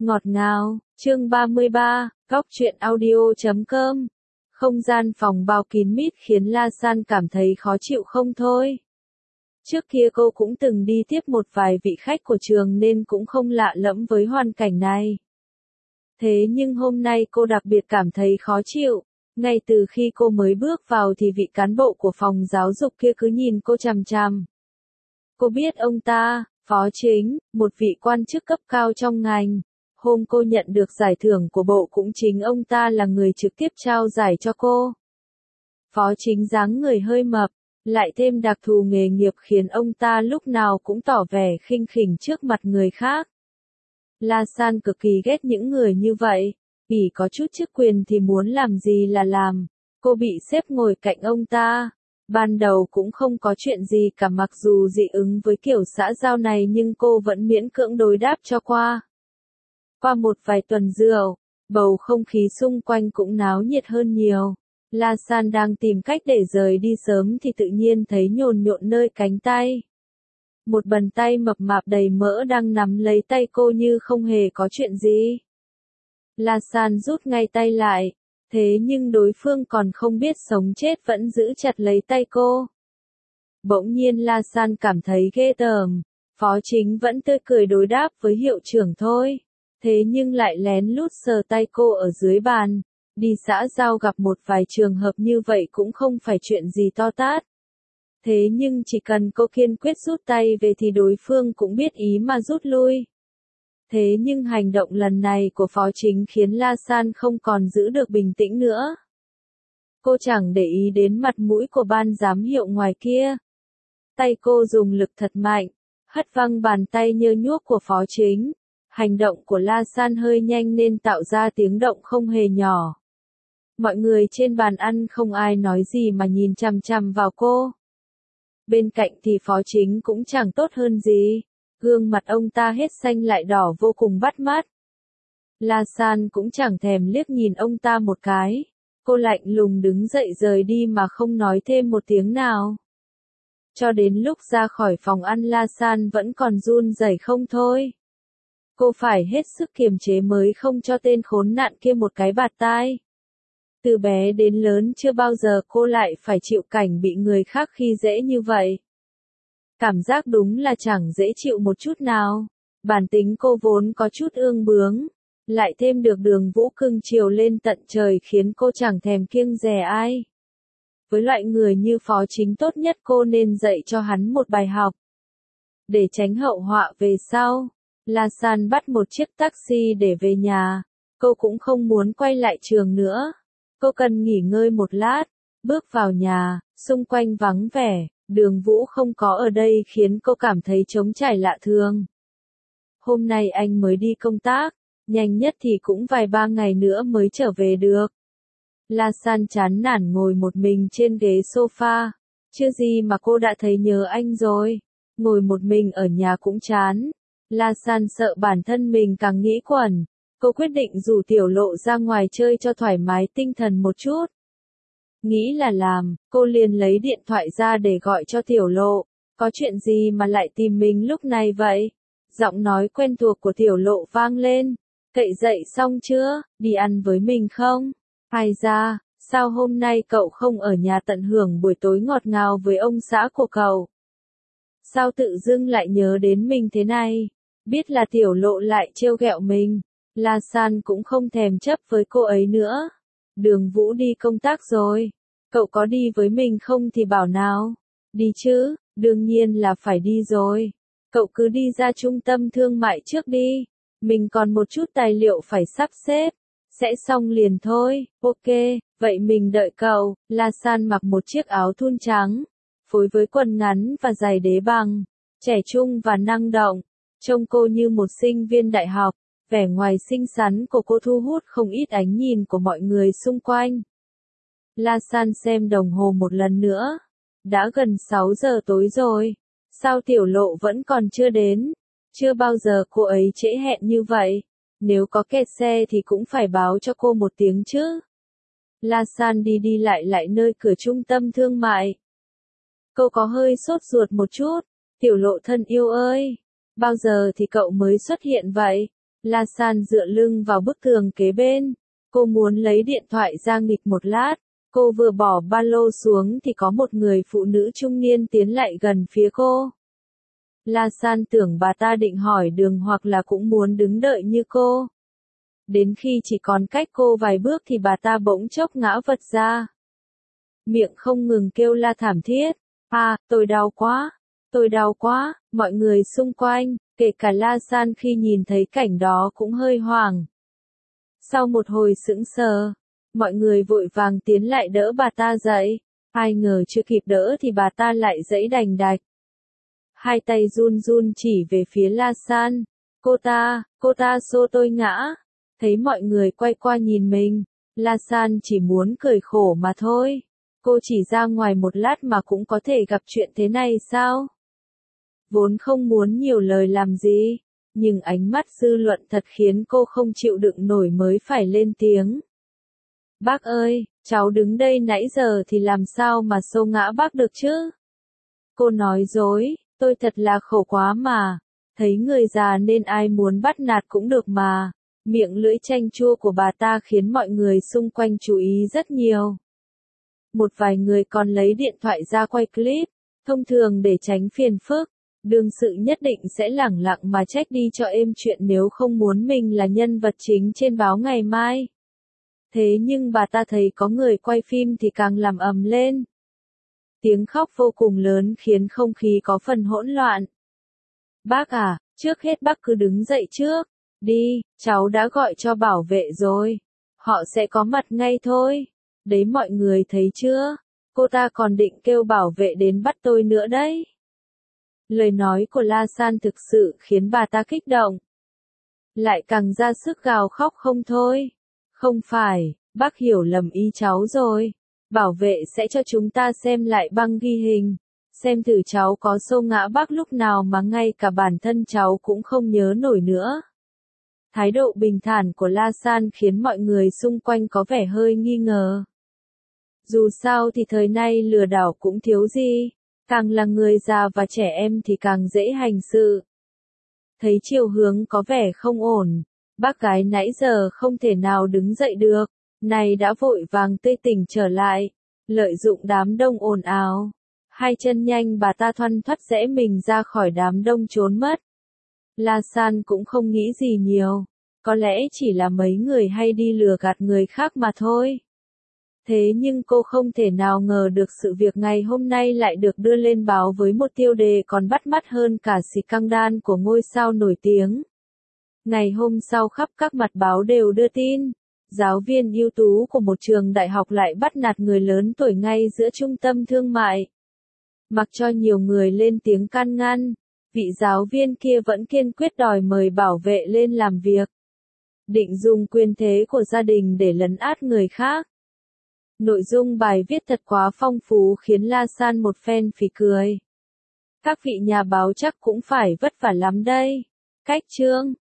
Ngọt ngào, chương 33, góc truyện audio.com. Không gian phòng bao kín mít khiến La San cảm thấy khó chịu không thôi. Trước kia cô cũng từng đi tiếp một vài vị khách của trường nên cũng không lạ lẫm với hoàn cảnh này. Thế nhưng hôm nay cô đặc biệt cảm thấy khó chịu. Ngay từ khi cô mới bước vào thì vị cán bộ của phòng giáo dục kia cứ nhìn cô chằm chằm. Cô biết ông ta, Phó Chính, một vị quan chức cấp cao trong ngành. Hôm cô nhận được giải thưởng của bộ cũng chính ông ta là người trực tiếp trao giải cho cô. Phó Chính dáng người hơi mập, lại thêm đặc thù nghề nghiệp khiến ông ta lúc nào cũng tỏ vẻ khinh khỉnh trước mặt người khác. La San cực kỳ ghét những người như vậy, chỉ có chút chức quyền thì muốn làm gì là làm. Cô bị xếp ngồi cạnh ông ta. Ban đầu cũng không có chuyện gì cả, mặc dù dị ứng với kiểu xã giao này nhưng cô vẫn miễn cưỡng đối đáp cho qua. Qua một vài tuần rượu, bầu không khí xung quanh cũng náo nhiệt hơn nhiều. La San đang tìm cách để rời đi sớm thì tự nhiên thấy nhồn nhộn nơi cánh tay. Một bàn tay mập mạp đầy mỡ đang nắm lấy tay cô như không hề có chuyện gì. La San rút ngay tay lại, thế nhưng đối phương còn không biết sống chết vẫn giữ chặt lấy tay cô. Bỗng nhiên La San cảm thấy ghê tởm, Phó Chính vẫn tươi cười đối đáp với hiệu trưởng thôi. Thế nhưng lại lén lút sờ tay cô ở dưới bàn. Đi xã giao gặp một vài trường hợp như vậy cũng không phải chuyện gì to tát. Thế nhưng chỉ cần cô kiên quyết rút tay về thì đối phương cũng biết ý mà rút lui. Thế nhưng hành động lần này của Phó Chính khiến La San không còn giữ được bình tĩnh nữa. Cô chẳng để ý đến mặt mũi của ban giám hiệu ngoài kia. Tay cô dùng lực thật mạnh, hất văng bàn tay nhơ nhuốc của Phó Chính. Hành động của La San hơi nhanh nên tạo ra tiếng động không hề nhỏ. Mọi người trên bàn ăn không ai nói gì mà nhìn chằm chằm vào cô. Bên cạnh thì Phó Chính cũng chẳng tốt hơn gì. Gương mặt ông ta hết xanh lại đỏ vô cùng bắt mắt. La San cũng chẳng thèm liếc nhìn ông ta một cái. Cô lạnh lùng đứng dậy rời đi mà không nói thêm một tiếng nào. Cho đến lúc ra khỏi phòng ăn La San vẫn còn run rẩy không thôi. Cô phải hết sức kiềm chế mới không cho tên khốn nạn kia một cái bạt tai. Từ bé đến lớn chưa bao giờ cô lại phải chịu cảnh bị người khác khi dễ như vậy. Cảm giác đúng là chẳng dễ chịu một chút nào. Bản tính cô vốn có chút ương bướng, lại thêm được Đường Vũ cưng chiều lên tận trời khiến cô chẳng thèm kiêng dè ai. Với loại người như Phó Chính tốt nhất cô nên dạy cho hắn một bài học. Để tránh hậu họa về sau, La San bắt một chiếc taxi để về nhà. Cô cũng không muốn quay lại trường nữa. Cô cần nghỉ ngơi một lát. Bước vào nhà, xung quanh vắng vẻ. Đường Vũ không có ở đây khiến cô cảm thấy trống trải lạ thường. Hôm nay anh mới đi công tác, nhanh nhất thì cũng vài ba ngày nữa mới trở về được. La San chán nản ngồi một mình trên ghế sofa. Chưa gì mà cô đã thấy nhớ anh rồi. Ngồi một mình ở nhà cũng chán. La San sợ bản thân mình càng nghĩ quẩn. Cô quyết định rủ Tiểu Lộ ra ngoài chơi cho thoải mái tinh thần một chút. Nghĩ là làm, cô liền lấy điện thoại ra để gọi cho Tiểu Lộ. Có chuyện gì mà lại tìm mình lúc này vậy? Giọng nói quen thuộc của Tiểu Lộ vang lên. Cậy dậy xong chưa? Đi ăn với mình không? Ai ra, sao hôm nay cậu không ở nhà tận hưởng buổi tối ngọt ngào với ông xã của cậu? Sao tự dưng lại nhớ đến mình thế này? Biết là Tiểu Lộ lại trêu ghẹo mình. La San cũng không thèm chấp với cô ấy nữa. Đường Vũ đi công tác rồi. Cậu có đi với mình không thì bảo nào. Đi chứ, đương nhiên là phải đi rồi. Cậu cứ đi ra trung tâm thương mại trước đi. Mình còn một chút tài liệu phải sắp xếp. Sẽ xong liền thôi. Ok, vậy mình đợi cậu. La San mặc một chiếc áo thun trắng, phối với quần ngắn và giày đế bằng. Trẻ trung và năng động. Trông cô như một sinh viên đại học. Vẻ ngoài xinh xắn của cô thu hút không ít ánh nhìn của mọi người xung quanh. La San xem đồng hồ một lần nữa. Đã gần 6 giờ tối rồi. Sao Tiểu Lộ vẫn còn chưa đến? Chưa bao giờ cô ấy trễ hẹn như vậy. Nếu có kẹt xe thì cũng phải báo cho cô một tiếng chứ. La San đi đi lại nơi cửa trung tâm thương mại. Cô có hơi sốt ruột một chút. Tiểu Lộ thân yêu ơi, bao giờ thì cậu mới xuất hiện vậy? La San dựa lưng vào bức tường kế bên. Cô muốn lấy điện thoại ra nghịch một lát. Cô vừa bỏ ba lô xuống thì có một người phụ nữ trung niên tiến lại gần phía cô. La San tưởng bà ta định hỏi đường hoặc là cũng muốn đứng đợi như cô. Đến khi chỉ còn cách cô vài bước thì bà ta bỗng chốc ngã vật ra. Miệng không ngừng kêu la thảm thiết. À, tôi đau quá, tôi đau quá, mọi người xung quanh, kể cả La San khi nhìn thấy cảnh đó cũng hơi hoảng. Sau một hồi sững sờ, mọi người vội vàng tiến lại đỡ bà ta dậy. Ai ngờ chưa kịp đỡ thì bà ta lại giãy đành đạch. Hai tay run run chỉ về phía La San. Cô ta xô tôi ngã. Thấy mọi người quay qua nhìn mình, La San chỉ muốn cười khổ mà thôi. Cô chỉ ra ngoài một lát mà cũng có thể gặp chuyện thế này sao? Vốn không muốn nhiều lời làm gì, nhưng ánh mắt dư luận thật khiến cô không chịu đựng nổi mới phải lên tiếng. Bác ơi, cháu đứng đây nãy giờ thì làm sao mà xô ngã bác được chứ? Cô nói dối, tôi thật là khổ quá mà. Thấy người già nên ai muốn bắt nạt cũng được mà. Miệng lưỡi chanh chua của bà ta khiến mọi người xung quanh chú ý rất nhiều. Một vài người còn lấy điện thoại ra quay clip, thông thường để tránh phiền phức. Đương sự nhất định sẽ lẳng lặng mà trách đi cho êm chuyện nếu không muốn mình là nhân vật chính trên báo ngày mai. Thế nhưng bà ta thấy có người quay phim thì càng làm ầm lên. Tiếng khóc vô cùng lớn khiến không khí có phần hỗn loạn. Bác à, trước hết bác cứ đứng dậy trước. Đi, cháu đã gọi cho bảo vệ rồi. Họ sẽ có mặt ngay thôi. Đấy mọi người thấy chưa? Cô ta còn định kêu bảo vệ đến bắt tôi nữa đấy. Lời nói của La San thực sự khiến bà ta kích động. Lại càng ra sức gào khóc không thôi. Không phải, bác hiểu lầm ý cháu rồi. Bảo vệ sẽ cho chúng ta xem lại băng ghi hình. Xem thử cháu có xô ngã bác lúc nào mà ngay cả bản thân cháu cũng không nhớ nổi nữa. Thái độ bình thản của La San khiến mọi người xung quanh có vẻ hơi nghi ngờ. Dù sao thì thời nay lừa đảo cũng thiếu gì, càng là người già và trẻ em thì càng dễ hành sự. Thấy chiều hướng có vẻ không ổn, bác gái nãy giờ không thể nào đứng dậy được, này đã vội vàng tươi tỉnh trở lại, lợi dụng đám đông ồn ào. Hai chân nhanh bà ta thoăn thoắt rẽ mình ra khỏi đám đông trốn mất. La San cũng không nghĩ gì nhiều, có lẽ chỉ là mấy người hay đi lừa gạt người khác mà thôi. Thế nhưng cô không thể nào ngờ được sự việc ngày hôm nay lại được đưa lên báo với một tiêu đề còn bắt mắt hơn cả scandal của ngôi sao nổi tiếng. Ngày hôm sau khắp các mặt báo đều đưa tin, giáo viên ưu tú của một trường đại học lại bắt nạt người lớn tuổi ngay giữa trung tâm thương mại. Mặc cho nhiều người lên tiếng can ngăn, vị giáo viên kia vẫn kiên quyết đòi mời bảo vệ lên làm việc. Định dùng quyền thế của gia đình để lấn át người khác. Nội dung bài viết thật quá phong phú khiến La San một phen phì cười. Các vị nhà báo chắc cũng phải vất vả lắm đây. Cách chương